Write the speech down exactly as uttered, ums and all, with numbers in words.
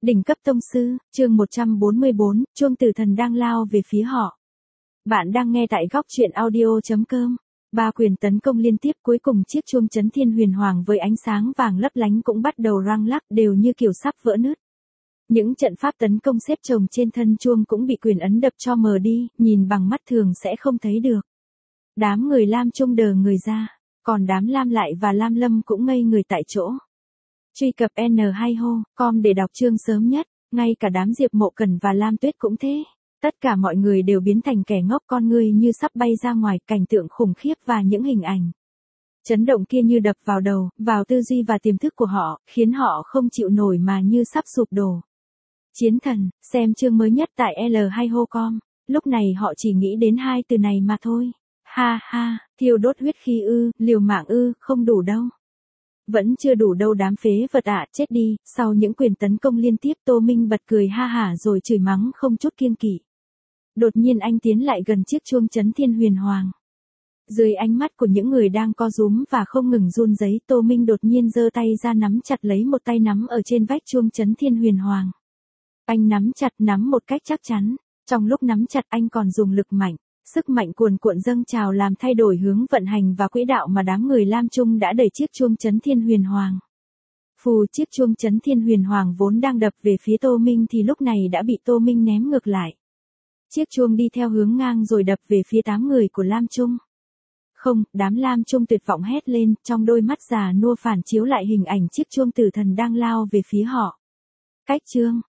Đỉnh cấp tông sư, chương một trăm bốn mươi bốn, chuông tử thần đang lao về phía họ. Bạn đang nghe tại góc truyện audio chấm com. Ba quyền tấn công liên tiếp, cuối cùng chiếc chuông chấn thiên huyền hoàng với ánh sáng vàng lấp lánh cũng bắt đầu răng lắc, đều như kiểu sắp vỡ nứt. Những trận pháp tấn công xếp chồng trên thân chuông cũng bị quyền ấn đập cho mờ đi, nhìn bằng mắt thường sẽ không thấy được. Đám người Lam Trung đờ người ra, còn đám Lam Lại và Lam Lâm cũng ngây người tại chỗ. Truy cập N hai ho chấm com để đọc chương sớm nhất, ngay cả đám Diệp Mộ Cẩn và Lam Tuyết cũng thế. Tất cả mọi người đều biến thành kẻ ngốc, con người như sắp bay ra ngoài, cảnh tượng khủng khiếp và những hình ảnh chấn động kia như đập vào đầu, vào tư duy và tiềm thức của họ, khiến họ không chịu nổi mà như sắp sụp đổ. Chiến thần, xem chương mới nhất tại L hai ho chấm com, lúc này họ chỉ nghĩ đến hai từ này mà thôi. Ha ha, thiêu đốt huyết khí ư, liều mạng ư, không đủ đâu. Vẫn chưa đủ đâu đám phế vật ạ, chết đi. Sau những quyền tấn công liên tiếp, Tô Minh bật cười ha hả rồi chửi mắng không chút kiêng kỵ. Đột nhiên anh tiến lại gần chiếc chuông chấn thiên huyền hoàng. Dưới ánh mắt của những người đang co rúm và không ngừng run rẩy, Tô Minh đột nhiên giơ tay ra nắm chặt lấy một tay nắm ở trên vách chuông chấn thiên huyền hoàng. Anh nắm chặt, nắm một cách chắc chắn. Trong lúc nắm chặt anh còn dùng lực mạnh. Sức mạnh cuồn cuộn dâng trào làm thay đổi hướng vận hành và quỹ đạo mà đám người Lam Trung đã đẩy chiếc chuông chấn thiên huyền hoàng. Phù, chiếc chuông chấn thiên huyền hoàng vốn đang đập về phía Tô Minh thì lúc này đã bị Tô Minh ném ngược lại. Chiếc chuông đi theo hướng ngang rồi đập về phía tám người của Lam Trung. Không, đám Lam Trung tuyệt vọng hét lên, trong đôi mắt già nua phản chiếu lại hình ảnh chiếc chuông tử thần đang lao về phía họ. Cách chương,